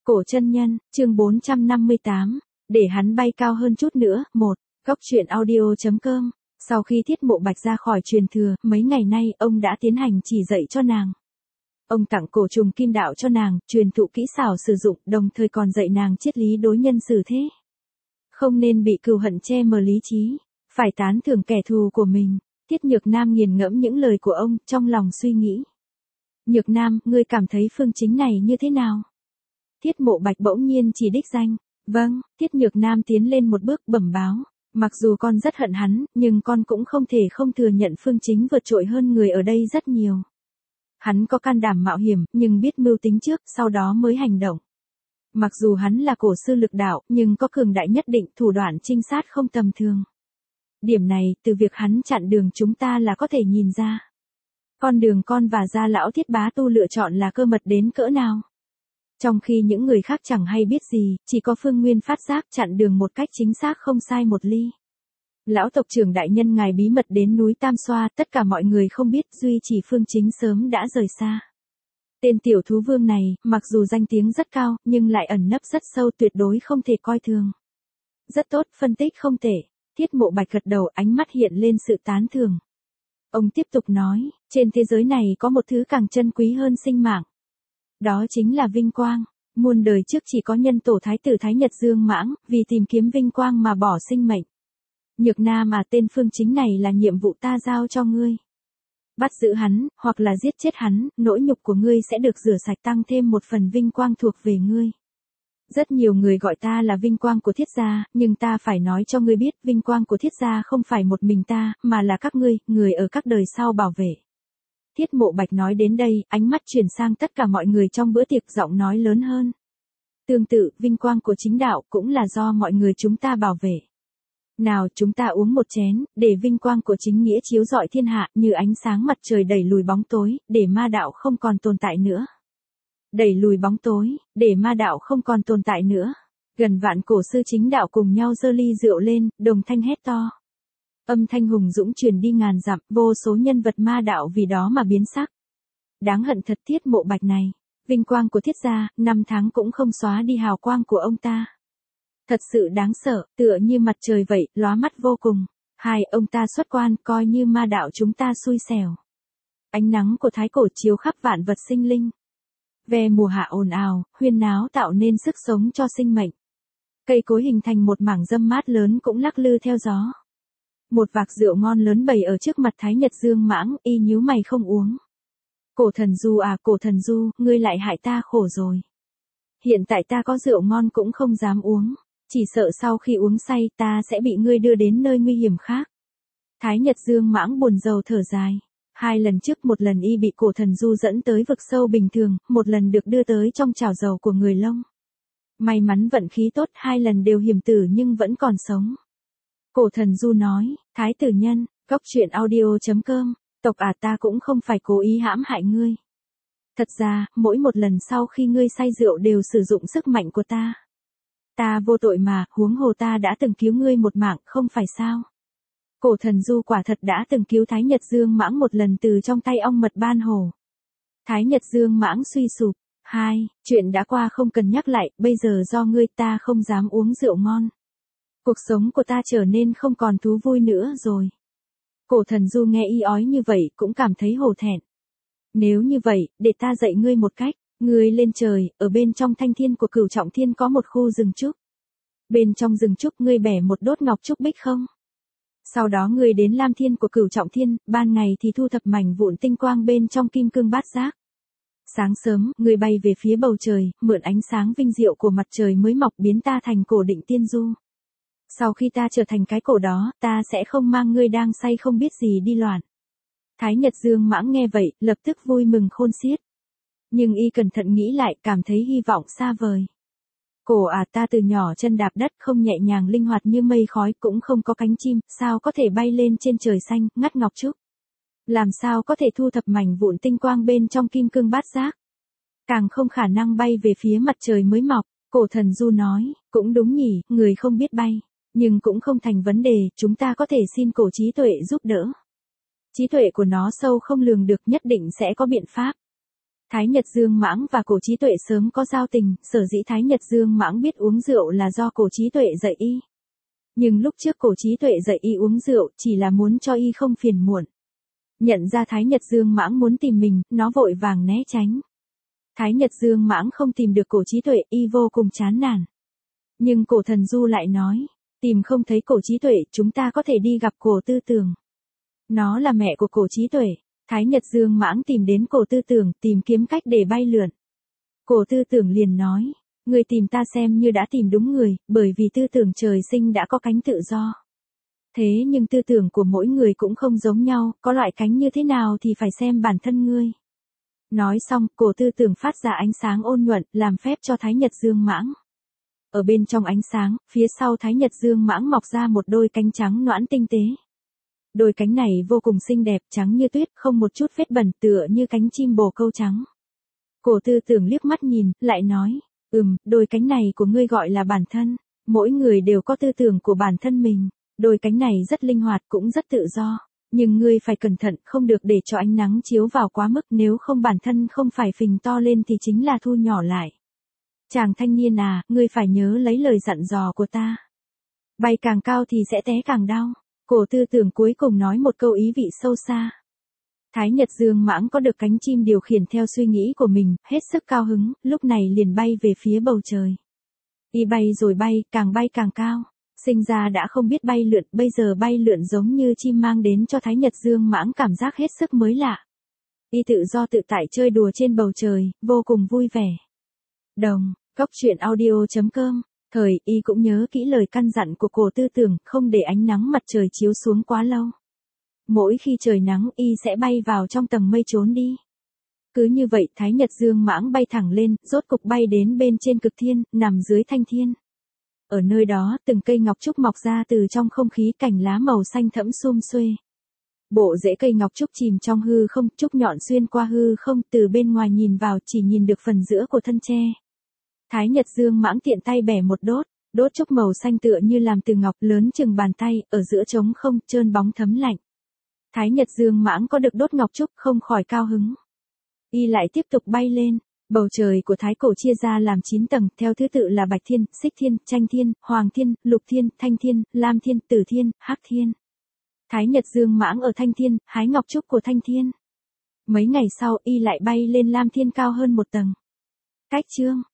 Cổ chân nhân, chương 458, để hắn bay cao hơn chút nữa. Góc truyện audio.com. Sau khi Thiết Mộ Bạch ra khỏi truyền thừa, mấy ngày nay ông đã tiến hành chỉ dạy cho nàng. Ông tặng cổ trùng kim đạo cho nàng, truyền thụ kỹ xảo sử dụng, đồng thời còn dạy nàng triết lý đối nhân xử thế. Không nên bị cừu hận che mờ lý trí, phải tán thưởng kẻ thù của mình. Tiết Nhược Nam nghiền ngẫm những lời của ông, trong lòng suy nghĩ. Nhược Nam, ngươi cảm thấy phương chính này như thế nào? Thiết Mộ Bạch bỗng nhiên chỉ đích danh. Vâng, Tiết Nhược Nam tiến lên một bước bẩm báo. Mặc dù con rất hận hắn, nhưng con cũng không thể không thừa nhận phương chính vượt trội hơn người ở đây rất nhiều. Hắn có can đảm mạo hiểm, nhưng biết mưu tính trước, sau đó mới hành động. Mặc dù hắn là cổ sư lực đạo, nhưng có cường đại nhất định, thủ đoạn trinh sát không tầm thường. Điểm này, từ việc hắn chặn đường chúng ta là có thể nhìn ra. Con đường con và Gia lão Thiết bá tu lựa chọn là cơ mật đến cỡ nào. Trong khi những người khác chẳng hay biết gì, chỉ có Phương Nguyên phát giác chặn đường một cách chính xác không sai một ly. Lão tộc trưởng đại nhân ngài bí mật đến núi Tam Xoa, tất cả mọi người không biết, duy chỉ Phương Chính sớm đã rời xa. Tên tiểu thú vương này, mặc dù danh tiếng rất cao, nhưng lại ẩn nấp rất sâu, tuyệt đối không thể coi thường. Rất tốt, phân tích không tệ. Thiết Mộ Bạch gật đầu, ánh mắt hiện lên sự tán thưởng. Ông tiếp tục nói, trên thế giới này có một thứ càng chân quý hơn sinh mạng. Đó chính là vinh quang. Muôn đời trước chỉ có nhân tổ thái tử Thái Nhật Dương Mãng, vì tìm kiếm vinh quang mà bỏ sinh mệnh. Nhược Nam mà tên phương chính này là nhiệm vụ ta giao cho ngươi. Bắt giữ hắn, hoặc là giết chết hắn, nỗi nhục của ngươi sẽ được rửa sạch, tăng thêm một phần vinh quang thuộc về ngươi. Rất nhiều người gọi ta là vinh quang của Thiết gia, nhưng ta phải nói cho ngươi biết, vinh quang của Thiết gia không phải một mình ta, mà là các ngươi, người ở các đời sau bảo vệ. Thiết Mộ Bạch nói đến đây, ánh mắt chuyển sang tất cả mọi người trong bữa tiệc, giọng nói lớn hơn. Tương tự, vinh quang của chính đạo cũng là do mọi người chúng ta bảo vệ. Nào, chúng ta uống một chén, để vinh quang của chính nghĩa chiếu rọi thiên hạ, như ánh sáng mặt trời đẩy lùi bóng tối, để ma đạo không còn tồn tại nữa. Đẩy lùi bóng tối, để ma đạo không còn tồn tại nữa. Gần vạn cổ sư chính đạo cùng nhau giơ ly rượu lên, đồng thanh hét to. Âm thanh hùng dũng truyền đi ngàn dặm, vô số nhân vật ma đạo vì đó mà biến sắc. Đáng hận thật Thiết Mộ Bạch này. Vinh quang của Thiết gia, 5 tháng cũng không xóa đi hào quang của ông ta. Thật sự đáng sợ, tựa như mặt trời vậy, lóa mắt vô cùng. Ông ta xuất quan, coi như ma đạo chúng ta xui xẻo. Ánh nắng của thái cổ chiếu khắp vạn vật sinh linh. Ve mùa hạ ồn ào, huyên náo tạo nên sức sống cho sinh mệnh. Cây cối hình thành một mảng râm mát lớn cũng lắc lư theo gió. Một vạc rượu ngon lớn bày ở trước mặt Thái Nhật Dương Mãng, y nhíu mày không uống. Cổ thần du à, cổ thần du, ngươi lại hại ta khổ rồi. Hiện tại ta có rượu ngon cũng không dám uống, chỉ sợ sau khi uống say ta sẽ bị ngươi đưa đến nơi nguy hiểm khác. Thái Nhật Dương Mãng buồn rầu thở dài. 2 lần trước, một lần y bị cổ thần du dẫn tới vực sâu bình thường, một lần được đưa tới trong chảo dầu của người Lông. May mắn vận khí tốt, 2 lần đều hiểm tử nhưng vẫn còn sống. Cổ thần du nói, Thái tử nhân, góc truyện audio.com, tộc ta cũng không phải cố ý hãm hại ngươi. Thật ra, mỗi một lần sau khi ngươi say rượu đều sử dụng sức mạnh của ta. Ta vô tội mà, huống hồ ta đã từng cứu ngươi một mạng, không phải sao? Cổ thần du quả thật đã từng cứu Thái Nhật Dương Mãng một lần từ trong tay ong mật ban hổ. Thái Nhật Dương Mãng suy sụp. Chuyện đã qua không cần nhắc lại, bây giờ do ngươi ta không dám uống rượu ngon. Cuộc sống của ta trở nên không còn thú vui nữa rồi. Cổ thần du nghe y ói như vậy cũng cảm thấy hổ thẹn. Nếu như vậy, để ta dạy ngươi một cách. Ngươi lên trời, ở bên trong thanh thiên của Cửu Trọng Thiên có một khu rừng trúc. Bên trong rừng trúc ngươi bẻ một đốt ngọc trúc bích không? Sau đó ngươi đến Lam Thiên của Cửu Trọng Thiên, ban ngày thì thu thập mảnh vụn tinh quang bên trong kim cương bát giác. Sáng sớm, ngươi bay về phía bầu trời, mượn ánh sáng vinh diệu của mặt trời mới mọc biến ta thành cổ Định Tiên Du. Sau khi ta trở thành cái cổ đó, ta sẽ không mang ngươi đang say không biết gì đi loạn. Thái Nhật Dương Mãng nghe vậy, lập tức vui mừng khôn xiết. Nhưng y cẩn thận nghĩ lại, cảm thấy hy vọng xa vời. Cổ ta từ nhỏ chân đạp đất, không nhẹ nhàng linh hoạt như mây khói, cũng không có cánh chim, sao có thể bay lên trên trời xanh, ngắt ngọc trúc. Làm sao có thể thu thập mảnh vụn tinh quang bên trong kim cương bát giác. Càng không khả năng bay về phía mặt trời mới mọc. Cổ thần du nói, cũng đúng nhỉ, người không biết bay. Nhưng cũng không thành vấn đề, chúng ta có thể xin cổ trí tuệ giúp đỡ. Trí tuệ của nó sâu không lường được, nhất định sẽ có biện pháp. Thái Nhật Dương Mãng và Cổ Chí Tuệ sớm có giao tình, sở dĩ Thái Nhật Dương Mãng biết uống rượu là do Cổ Chí Tuệ dạy y. Nhưng lúc trước Cổ Chí Tuệ dạy y uống rượu chỉ là muốn cho y không phiền muộn. Nhận ra Thái Nhật Dương Mãng muốn tìm mình, nó vội vàng né tránh. Thái Nhật Dương Mãng không tìm được Cổ Chí Tuệ, y vô cùng chán nản. Nhưng Cổ Thần Du lại nói, tìm không thấy Cổ Chí Tuệ, chúng ta có thể đi gặp Cổ Tư Tưởng. Nó là mẹ của Cổ Chí Tuệ. Thái Nhật Dương Mãng tìm đến Cổ Tư Tưởng, tìm kiếm cách để bay lượn. Cổ Tư Tưởng liền nói, người tìm ta xem như đã tìm đúng người, bởi vì tư tưởng trời sinh đã có cánh tự do. Thế nhưng tư tưởng của mỗi người cũng không giống nhau, có loại cánh như thế nào thì phải xem bản thân ngươi. Nói xong, Cổ Tư Tưởng phát ra ánh sáng ôn nhuận, làm phép cho Thái Nhật Dương Mãng. Ở bên trong ánh sáng, phía sau Thái Nhật Dương Mãng mọc ra một đôi cánh trắng nõn tinh tế. Đôi cánh này vô cùng xinh đẹp, trắng như tuyết, không một chút vết bẩn, tựa như cánh chim bồ câu trắng. Cổ Tư Tưởng liếc mắt nhìn, lại nói, đôi cánh này của ngươi gọi là bản thân. Mỗi người đều có tư tưởng của bản thân mình. Đôi cánh này rất linh hoạt, cũng rất tự do. Nhưng ngươi phải cẩn thận, không được để cho ánh nắng chiếu vào quá mức, nếu không bản thân không phải phình to lên thì chính là thu nhỏ lại. Chàng thanh niên à, ngươi phải nhớ lấy lời dặn dò của ta. Bay càng cao thì sẽ té càng đau. Cổ Tư Tưởng cuối cùng nói một câu ý vị sâu xa. Thái Nhật Dương Mãng có được cánh chim điều khiển theo suy nghĩ của mình, hết sức cao hứng, lúc này liền bay về phía bầu trời. Y bay rồi bay, càng càng cao. Sinh ra đã không biết bay lượn, bây giờ bay lượn giống như chim mang đến cho Thái Nhật Dương Mãng cảm giác hết sức mới lạ. Y tự do tự tại chơi đùa trên bầu trời, vô cùng vui vẻ. Đồng, góc truyện audio.com. Thời, y cũng nhớ kỹ lời căn dặn của Cổ Tư Tưởng, không để ánh nắng mặt trời chiếu xuống quá lâu. Mỗi khi trời nắng, y sẽ bay vào trong tầng mây trốn đi. Cứ như vậy, Thái Nhật Dương Mãng bay thẳng lên, rốt cục bay đến bên trên cực thiên, nằm dưới thanh thiên. Ở nơi đó, từng cây ngọc trúc mọc ra từ trong không khí, cành lá màu xanh thẫm sum xuê. Bộ rễ cây ngọc trúc chìm trong hư không, trúc nhọn xuyên qua hư không, từ bên ngoài nhìn vào chỉ nhìn được phần giữa của thân tre. Thái Nhật Dương Mãng tiện tay bẻ một đốt trúc màu xanh tựa như làm từ ngọc, lớn chừng bàn tay, ở giữa trống không, trơn bóng thấm lạnh. Thái Nhật Dương Mãng có được đốt ngọc trúc, không khỏi cao hứng. Y lại tiếp tục bay lên. Bầu trời của Thái Cổ chia ra làm 9 tầng, theo thứ tự là Bạch Thiên, Xích Thiên, Tranh Thiên, Hoàng Thiên, Lục Thiên, Thanh Thiên, Lam Thiên, Tử Thiên, Hắc Thiên. Thái Nhật Dương Mãng ở Thanh Thiên, hái ngọc trúc của Thanh Thiên. Mấy ngày sau, y lại bay lên Lam Thiên cao hơn một tầng. Cách chương